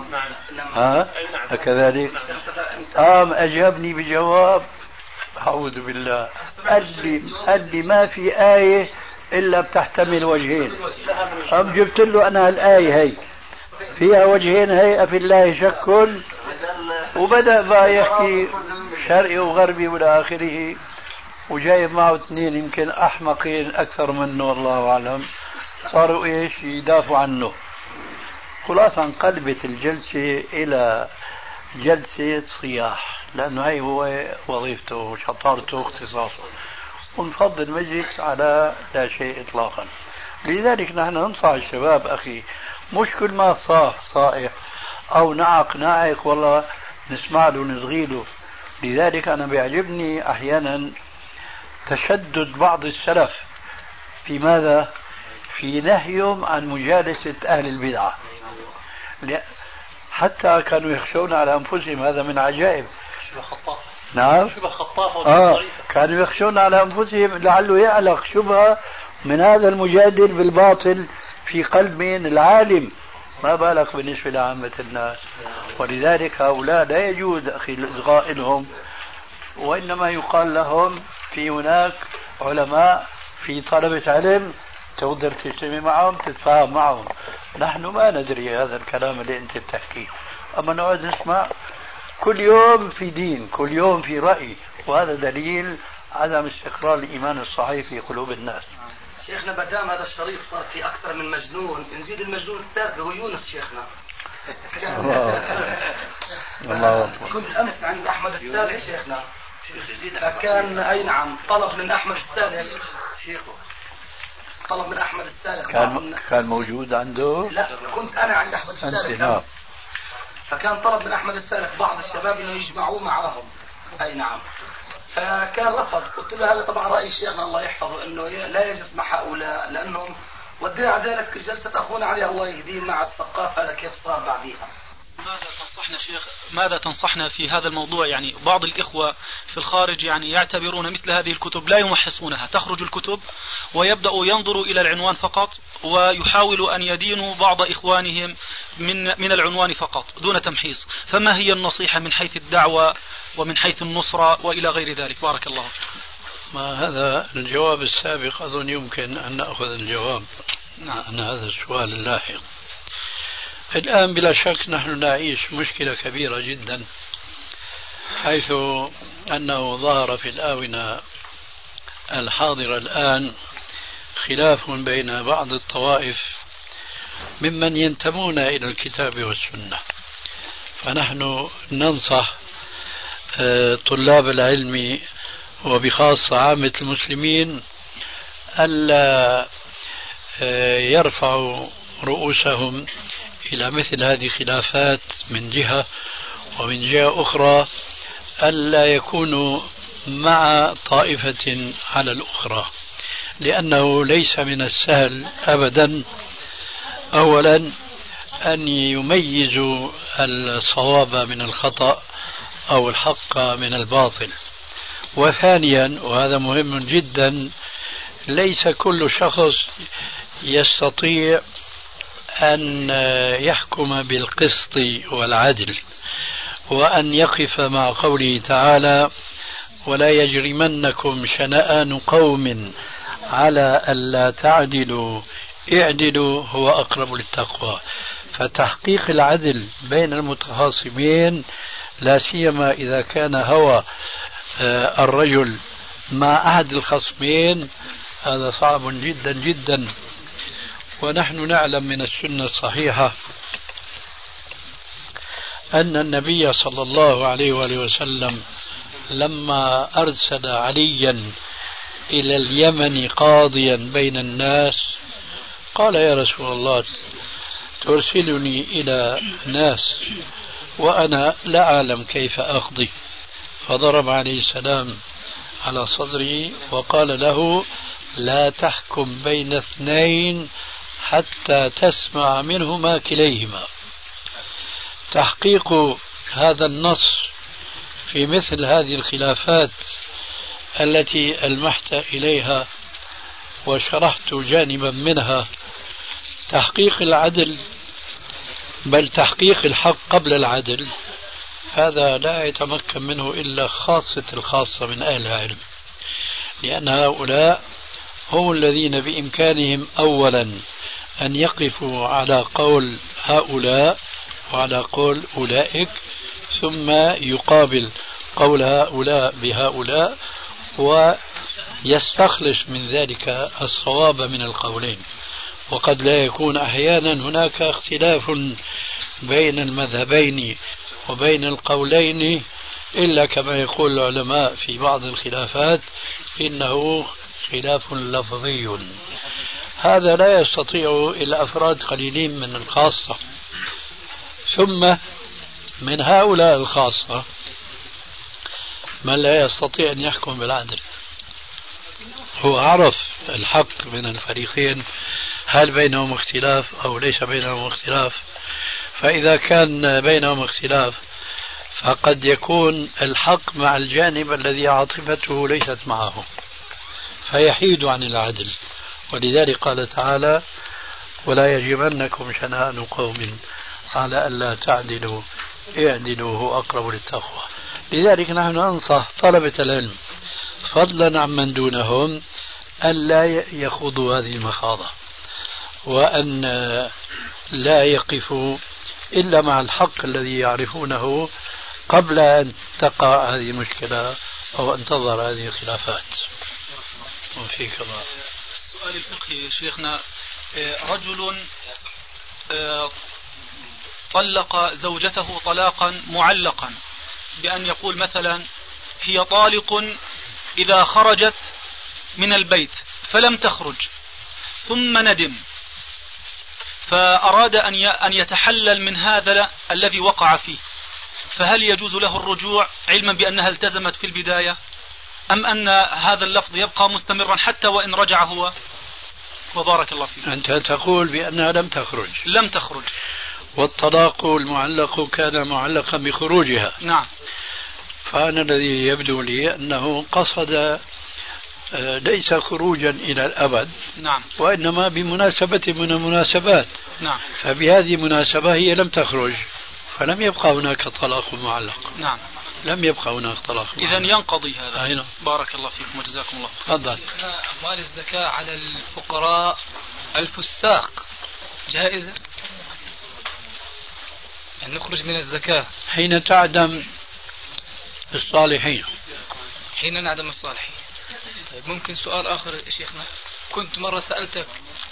كذلك أجابني بجواب أعوذ بالله، قال لي ما في آية إلا بتحتمل وجهين. جبت له أنا الآية هي فيها وجهين، هي أفي الله شك، وبدأ بقى يحكي شرقي وغربي والى آخره، وجايب معه اثنين يمكن أحمقين أكثر منه والله أعلم، صاروا إيش يدافعوا عنه. خلاصة انقلبت الجلسة إلى جلسة صياح، لأنه هي هو وظيفته وشطارته واختصاصه، ونفضل المجلس على لا شيء إطلاقا. لذلك نحن ننصح الشباب أخي، مش كل ما صائح أو نعق والله نسمع له ونصغي له. لذلك أنا بيعجبني أحيانا تشدد بعض السلف في ماذا؟ في نهيهم عن مجالسة أهل البدعة، حتى كانوا يخشون على أنفسهم. هذا من عجائب. شبه خطاف. نعم شبه خطاف. كانوا يخشون على أنفسهم لعله يعلق شبهة من هذا المجادل بالباطل في قلب من العالم، ما بالك بالنسبة لعامة الناس. ولذلك هؤلاء لا يجوز أخي الإصغاء لهم، وإنما يقال لهم في هناك علماء في طلبة علم تقدر تجتمع معهم تتفاهم معهم. نحن ما ندري هذا الكلام اللي أنت بتحكيه، أما نقعد نسمع كل يوم في دين، كل يوم في رأي، وهذا دليل عدم استقرار الإيمان الصحيح في قلوب الناس. شيخنا بدام هذا الشريط صار في أكثر من مجنون، نزيد المجنون الثالث هو يونس شيخنا. الله كنت أمس عند أحمد السالح شيخنا، كان أي نعم طلب من أحمد السالح شيخه، طلب من أحمد السالح كان موجود عنده؟ لا، كنت أنا عند أحمد السالح، فكان طلب من أحمد السالح بعض الشباب إنه يجمعوه معهم. أي نعم. فكان رفض. قلت له هذا طبعا رأي شيخنا الله يحفظه إنه لا يجلس مع هؤلاء، لأنهم ودينا ذلك جلسة أخونا علي الله يهديه مع الثقاف. هذا كيف صار بعديها. ماذا تنصحنا شيخ؟ ماذا تنصحنا في هذا الموضوع؟ يعني بعض الإخوة في الخارج يعني يعتبرون مثل هذه الكتب لا يمحصونها، تخرج الكتب ويبدأوا ينظروا إلى العنوان فقط، ويحاولوا أن يدينوا بعض إخوانهم من العنوان فقط دون تمحيص. فما هي النصيحة من حيث الدعوة ومن حيث النصرة وإلى غير ذلك؟ بارك الله فيك. ما هذا الجواب السابق أظن يمكن أن نأخذ الجواب عن هذا السؤال اللاحق. الآن بلا شك نحن نعيش مشكلة كبيرة جدا، حيث أنه ظهر في الآونة الحاضرة الآن خلاف بين بعض الطوائف ممن ينتمون إلى الكتاب والسنة. فنحن ننصح طلاب العلم وبخاصة عامة المسلمين ألا يرفعوا رؤوسهم إلى مثل هذه الخلافات من جهة، ومن جهة أخرى ألا يكونوا مع طائفة على الأخرى، لأنه ليس من السهل أبدا أولا أن يميزوا الصواب من الخطأ أو الحق من الباطل، وثانيا وهذا مهم جدا ليس كل شخص يستطيع أن يحكم بالقسط والعدل، وأن يقف مع قوله تعالى ولا يجرمنكم شنآن قوم على ألا تعدلوا اعدلوا هو أقرب للتقوى. فتحقيق العدل بين المتخاصمين لا سيما إذا كان هوى الرجل مع أحد الخصمين هذا صعب جدا جدا. ونحن نعلم من السنة الصحيحة أن النبي صلى الله عليه وآله وسلم لما أرسل عليا إلى اليمن قاضيا بين الناس قال يا رسول الله ترسلني إلى ناس وأنا لا أعلم كيف أقضي. فضرب عليه السلام على صدره وقال له لا تحكم بين اثنين حتى تسمع منهما كليهما. تحقيق هذا النص في مثل هذه الخلافات التي ألمحت إليها وشرحت جانبا منها، تحقيق العدل بل تحقيق الحق قبل العدل، هذا لا يتمكن منه إلا خاصة الخاصة من أهل العلم، لأن هؤلاء هم الذين بإمكانهم أولا أن يقفوا على قول هؤلاء وعلى قول أولئك، ثم يقابل قول هؤلاء بهؤلاء ويستخلص من ذلك الصواب من القولين. وقد لا يكون أحيانا هناك اختلاف بين المذهبين وبين القولين إلا كما يقول العلماء في بعض الخلافات إنه خلاف لفظي. هذا لا يستطيع إلا أفراد قليلين من الخاصة. ثم من هؤلاء الخاصة من لا يستطيع أن يحكم بالعدل، هو عرف الحق من الفريقين هل بينهم اختلاف أو ليس بينهم اختلاف. فإذا كان بينهم اختلاف فقد يكون الحق مع الجانب الذي عاطفته ليست معه فيحيد عن العدل. ولذلك قال تعالى ولا يجرمنكم شنآن قوم على ألا تعدلوا اعدلوا هو أقرب للتقوى. لذلك نحن ننصح طلبة العلم فضلا عمن دونهم أن لا يخوضوا هذه المخاضة، وأن لا يقفوا إلا مع الحق الذي يعرفونه قبل أن تقع هذه المشكلة أو أن تظهر هذه الخلافات. وفيك الله. السؤال الفقهي شيخنا، رجل طلق زوجته طلاقا معلقا بأن يقول مثلا هي طالق إذا خرجت من البيت فلم تخرج ثم ندم فأراد أن يتحلل من هذا الذي وقع فيه، فهل يجوز له الرجوع علما بأنها التزمت في البداية، أم أن هذا اللفظ يبقى مستمرا حتى وإن رجع هو؟ وبارك الله فيك. أنت تقول بأنها لم تخرج. لم تخرج، والطلاق المعلق كان معلقا بخروجها. نعم. فأنا الذي يبدو لي أنه قصد ليس خروجا إلى الأبد، نعم، وإنما بمناسبة من المناسبات، نعم، فبهذه المناسبة هي لم تخرج فلم يبقى هناك طلاق معلق. نعم، لم يبقى هناك طلاق معلق. إذن ينقضي هذا. أينا. بارك الله فيكم وجزاكم الله. تفضل. أموال الزكاة على الفقراء الفساق جائزة؟ يعني نخرج من الزكاة حين تعدم الصالحين. حين نعدم الصالحين. طيب ممكن سؤال آخر يا شيخنا؟ كنت مرة سألتك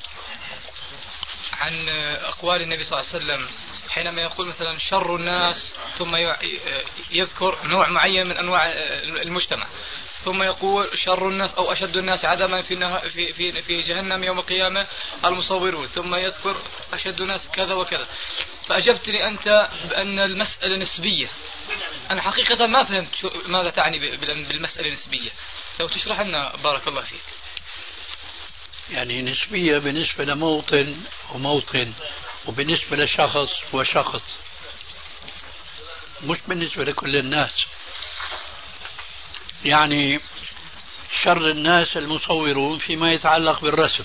عن أقوال النبي صلى الله عليه وسلم حينما يقول مثلا شر الناس ثم يذكر نوع معين من أنواع المجتمع، ثم يقول شر الناس أو أشد الناس عذابا في جهنم يوم القيامة المصورون، ثم يذكر أشد الناس كذا وكذا. فأجبتني أنت بأن المسألة نسبية. أنا حقيقة ما فهمت ماذا تعني بالمسألة النسبية، لو تشرح لنا بارك الله فيك. يعني نسبية بالنسبة لموطن وموطن، وبالنسبة لشخص وشخص، مش بالنسبة لكل الناس. يعني شر الناس المصورون فيما يتعلق بالرسم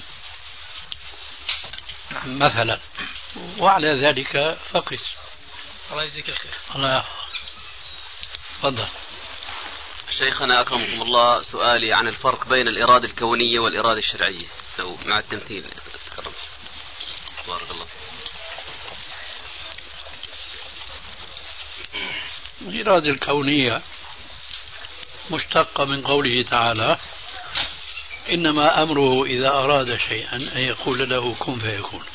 مثلا، وعلى ذلك فقس. الله يجزيك الخير. الله يحفظك. تفضل. شيخنا أكرمكم الله، سؤالي عن الفرق بين الإرادة الكونية والإرادة الشرعية لو مع التمثيل تكرم. بارك الله. الإرادة الكونية مشتقة من قوله تعالى إنما أمره إذا أراد شيئا أن يقول له كن فيكون،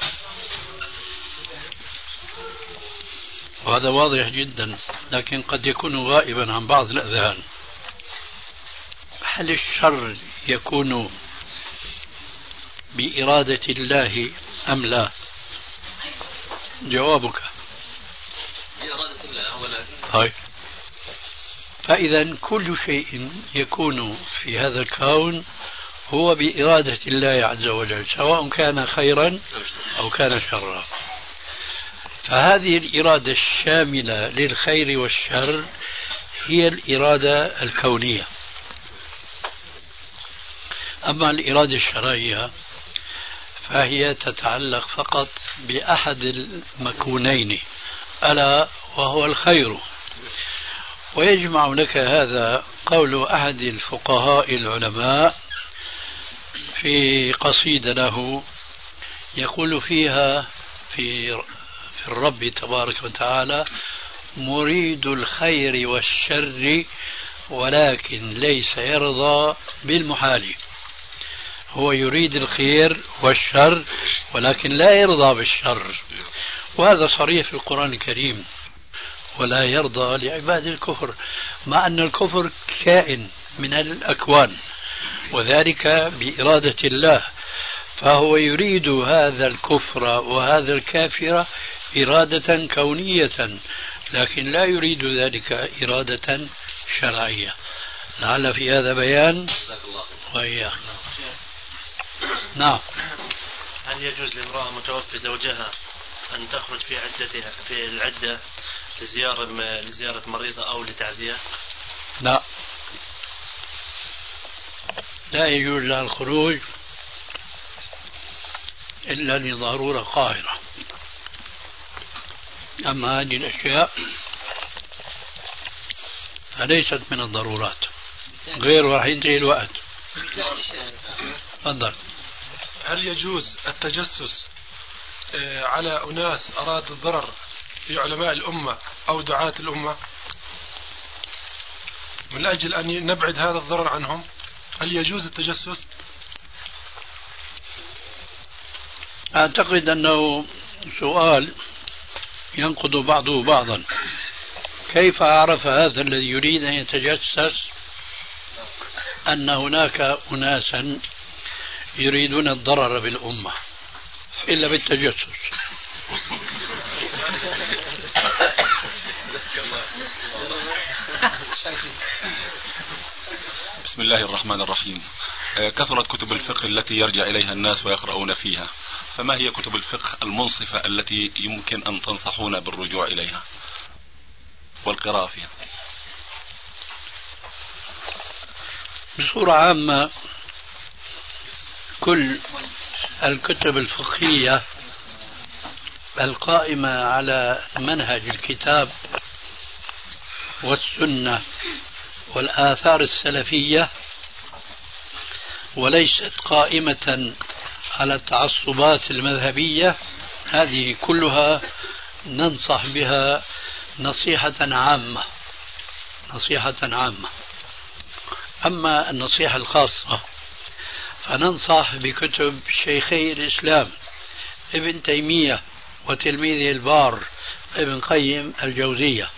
وهذا واضح جدا، لكن قد يكون غائبا عن بعض الأذهان. هل الشر يكون بإرادة الله أم لا؟ جوابك بإرادة طيب، فإذا كل شيء يكون في هذا الكون هو بإرادة الله عز وجل، سواء كان خيرا أو كان شرا. فهذه الإرادة الشاملة للخير والشر هي الإرادة الكونية. أما الإرادة الشرعية فهي تتعلق فقط بأحد المكونين، ألا وهو الخير. ويجمع لك هذا قول أحد الفقهاء العلماء في قصيدة له يقول فيها في الرب تبارك وتعالى: مريد الخير والشر ولكن ليس يرضى بالمحال. هو يريد الخير والشر ولكن لا يرضى بالشر، وهذا صريح في القرآن الكريم: ولا يرضى لعباد الكفر، مع أن الكفر كائن من الأكوان وذلك بإرادة الله، فهو يريد هذا الكفر وهذا الكافر إرادة كونية، لكن لا يريد ذلك إرادة شرعية. لعل في هذا بيان. وإياك. نعم. هل يجوز لامرأة متوفي زوجها أن تخرج في عدتها في العدة لزيارة مريضة أو لتعزية؟ لا، لا يجوز لها الخروج إلا لضرورة قاهرة. أما هذه الأشياء فليست من الضرورات، غير راح ينتهي الوقت. تفضل. هل يجوز التجسس على أناس أرادوا الضرر في علماء الأمة أو دعاة الأمة من أجل أن نبعد هذا الضرر عنهم؟ هل يجوز التجسس؟ أعتقد أنه سؤال ينقض بعضه بعضا. كيف عرف هذا الذي يريد أن يتجسس أن هناك أناسا يريدون الضرر بالأمة إلا بالتجسس؟ بسم الله الرحمن الرحيم. كثرت كتب الفقه التي يرجع إليها الناس ويقرؤون فيها، فما هي كتب الفقه المنصفة التي يمكن أن تنصحون بالرجوع إليها والقراءة فيها؟ بصورة عامة كل الكتب الفقهية القائمة على منهج الكتاب والسنة والآثار السلفية وليست قائمة على التعصبات المذهبية، هذه كلها ننصح بها نصيحة عامة. أما النصيحة الخاصة فننصح بكتب شيخي الإسلام ابن تيمية وتلميذه البار ابن قيم الجوزية،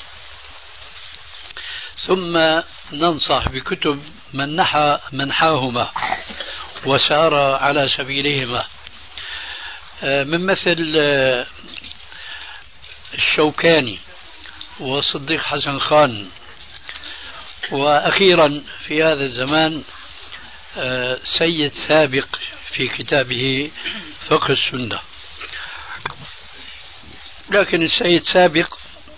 ثم ننصح بكتب من نحى منحاهما وسار على سبيلهما، من مثل الشوكاني وصديق حسن خان، وأخيرا في هذا الزمان سيد سابق في كتابه فقه السنة. لكن السيد سابق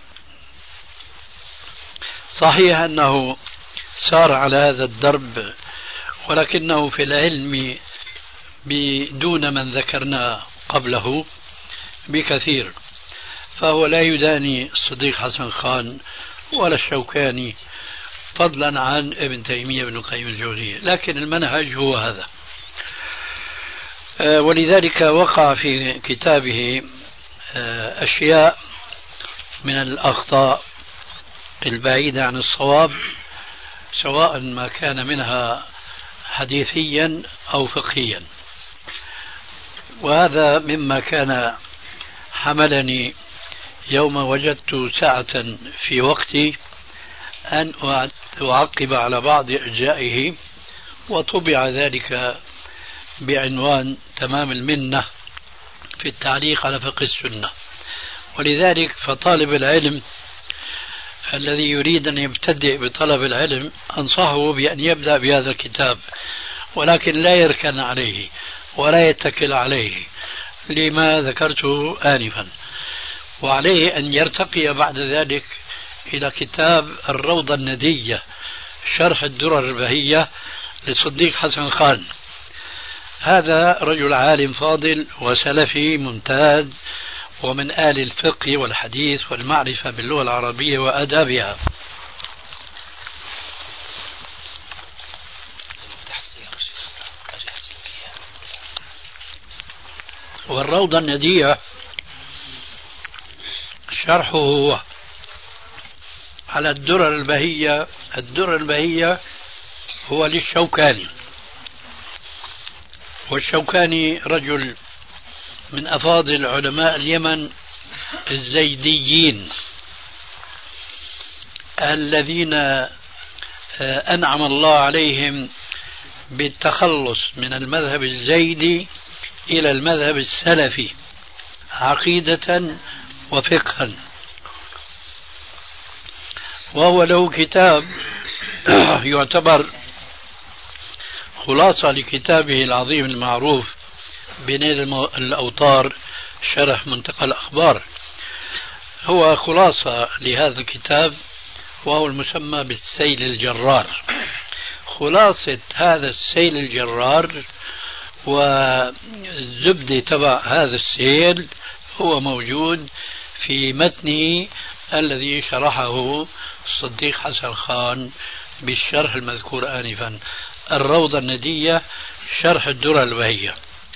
صحيح أنه سار على هذا الدرب، ولكنه في العلم بدون من ذكرنا قبله بكثير، فهو لا يداني الصديق حسن خان ولا الشوكاني فضلا عن ابن تيمية بن قيم الجوزية، لكن المنهج هو هذا. ولذلك وقع في كتابه أشياء من الأخطاء البعيدة عن الصواب، سواء ما كان منها حديثيا أو فقهيا، وهذا مما كان حملني يوم وجدت ساعة في وقتي أن أعقب على بعض أجزائه، وطبع ذلك بعنوان تمام المنة في التعليق على فقه السنة. ولذلك فطالب العلم الذي يريد أن يبتدئ بطلب العلم أنصحه بأن يبدأ بهذا الكتاب، ولكن لا يركن عليه ولا يتكل عليه لما ذكرته آنفا، وعليه أن يرتقي بعد ذلك إلى كتاب الروضة الندية شرح الدرر البهية للصديق حسن خان. هذا رجل عالم فاضل وسلفي ممتاز، ومن آل الفقه والحديث والمعرفة باللغة العربية وآدابها. والروضة الندية شرحه هو على الدرر البهية. الدرر البهية هو للشوكاني، والشوكاني رجل من أفاضل علماء اليمن الزيديين الذين أنعم الله عليهم بالتخلص من المذهب الزيدي إلى المذهب السلفي عقيدة وفقها. وهو له كتاب يعتبر خلاصة لكتابه العظيم المعروف بنيل الأوطار شرح منتقى الأخبار. هو خلاصة لهذا الكتاب وهو المسمى بالسيل الجرار. خلاصة هذا السيل الجرار والزبدة تبع هذا السيل هو موجود في متنه الذي شرحه الصديق حسن خان بالشرح المذكور آنفا، الروضة الندية شرح الدرر البهية.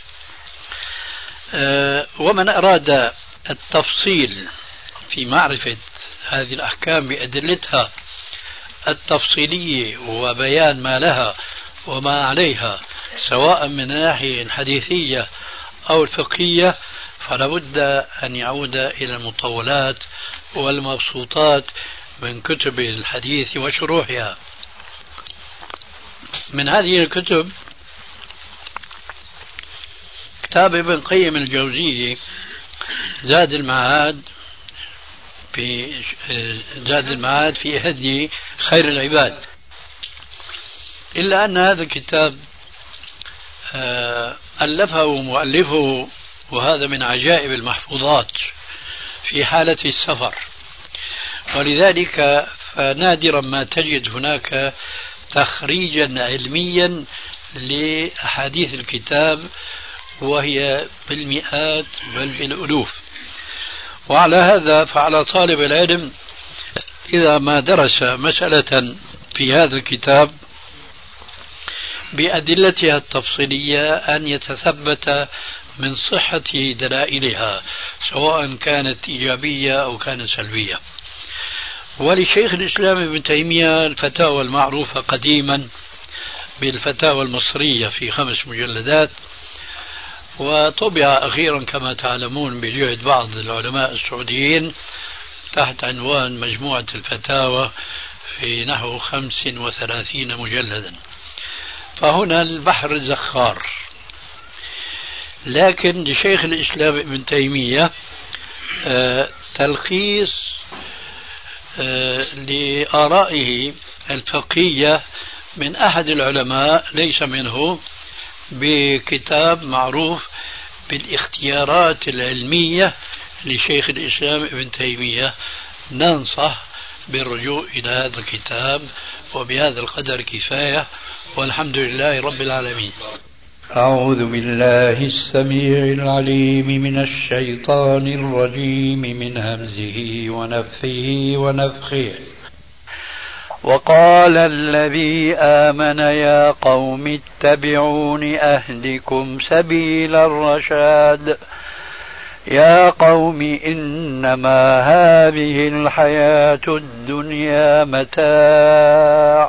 ومن أراد التفصيل في معرفة هذه الأحكام بأدلتها التفصيلية وبيان ما لها وما عليها سواء من الناحية الحديثية أو الفقهية، فلا بد أن يعود إلى المطولات والمبسوطات من كتب الحديث وشروحها. من هذه الكتب كتاب ابن قيم الجوزية زاد المعاد في هدي خير العباد، إلا أن هذا الكتاب ألفه مؤلفه وهذا من عجائب المحفوظات في حالة السفر، ولذلك فنادرا ما تجد هناك تخريجا علميا لأحاديث الكتاب، وهي بالمئات بل بالألوف. وعلى هذا فعلى طالب العلم إذا ما درس مسألة في هذا الكتاب بأدلتها التفصيلية أن يتثبت من صحة دلائلها سواء كانت إيجابية أو كانت سلبية. ولشيخ الإسلام ابن تيمية الفتاوى المعروفة قديما بالفتاوى المصرية في 5 مجلدات، وطبع أخيرا كما تعلمون بجهد بعض العلماء السعوديين تحت عنوان مجموعة الفتاوى في نحو 35 مجلدا. فهنا البحر زخار. لكن لشيخ الإسلام ابن تيمية تلخيص لآرائه الفقهية من أحد العلماء ليس منه، بكتاب معروف بالاختيارات العلمية لشيخ الإسلام ابن تيمية. ننصح بالرجوع إلى هذا الكتاب، وبهذا القدر كفاية، والحمد لله رب العالمين. أعوذ بالله السميع العليم من الشيطان الرجيم من همزه ونفخه ونفخه. وقال الذي آمن يا قوم اتبعون أهدكم سبيل الرشاد. يا قوم إنما هذه الحياة الدنيا متاع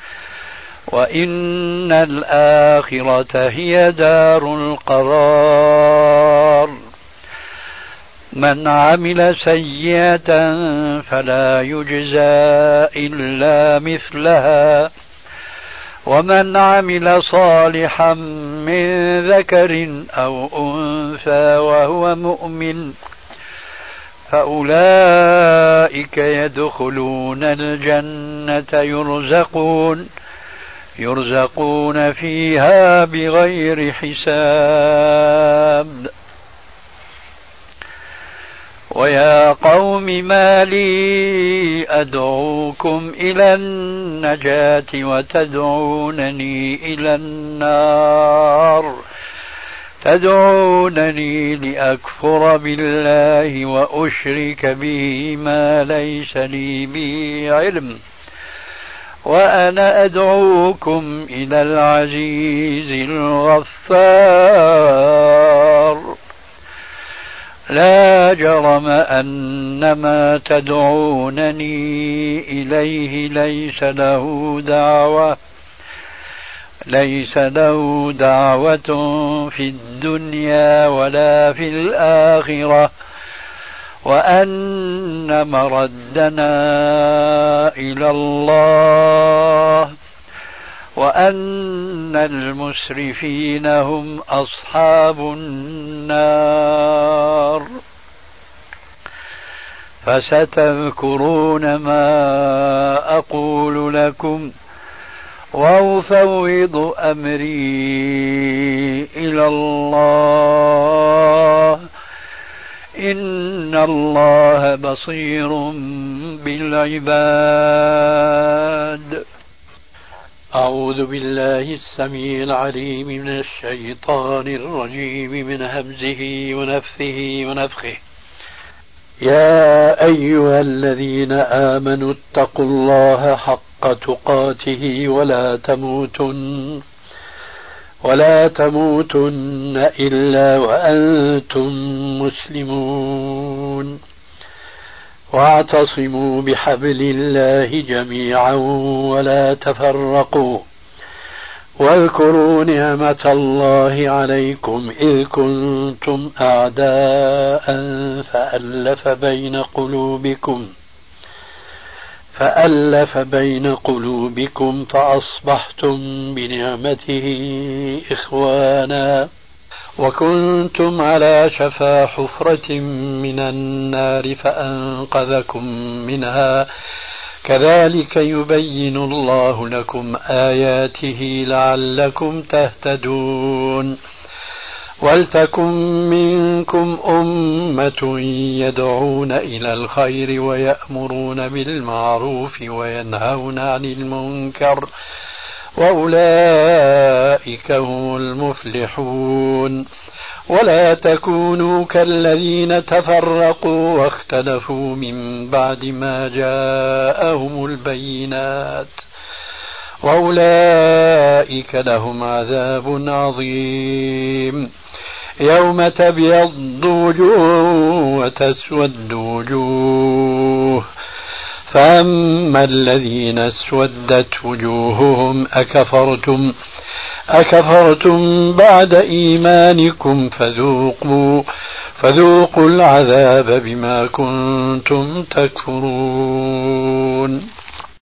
وإن الآخرة هي دار القرار. من عمل سيئة فلا يجزى إلا مثلها ومن عمل صالحا من ذكر أو أنثى وهو مؤمن فأولئك يدخلون الجنة يرزقون فيها بغير حساب. ويا قوم ما لي أدعوكم إلى النجاة وتدعونني إلى النار، تدعونني لأكفر بالله وأشرك به ما ليس لي به علم، وأنا أدعوكم إلى العزيز الغفار. لا جرم أن ما تدعونني إليه ليس له دعوة في الدنيا ولا في الآخرة، وأن مردنا إلى الله، وأن المسرفين هم أصحاب النار. فستذكرون ما أقول لكم وأفوض أمري إلى الله، إن الله بصير بالعباد. أعوذ بالله السميع العليم من الشيطان الرجيم، من همزه ونفثه ونفخه. يا أيها الذين آمنوا اتقوا الله حق تقاته ولا تموتن إلا وأنتم مسلمون، واعتصموا بحبل الله جميعا ولا تفرقوا، واذكروا نعمة الله عليكم إذ كنتم أعداء فألف بين قلوبكم فأصبحتم بنعمته إخوانا، وكنتم على شفا حفرة من النار فأنقذكم منها، كذلك يبين الله لكم آياته لعلكم تهتدون. ولتكن منكم أمة يدعون إلى الخير ويأمرون بالمعروف وينهون عن المنكر، وأولئك هم المفلحون. ولا تكونوا كالذين تفرقوا واختلفوا من بعد ما جاءهم البينات، وأولئك لهم عذاب عظيم. يوم تبيض وجوه وتسود وجوه، فأما الذين اسودت وجوههم أكفرتم بعد إيمانكم فذوقوا العذاب بما كنتم تكفرون.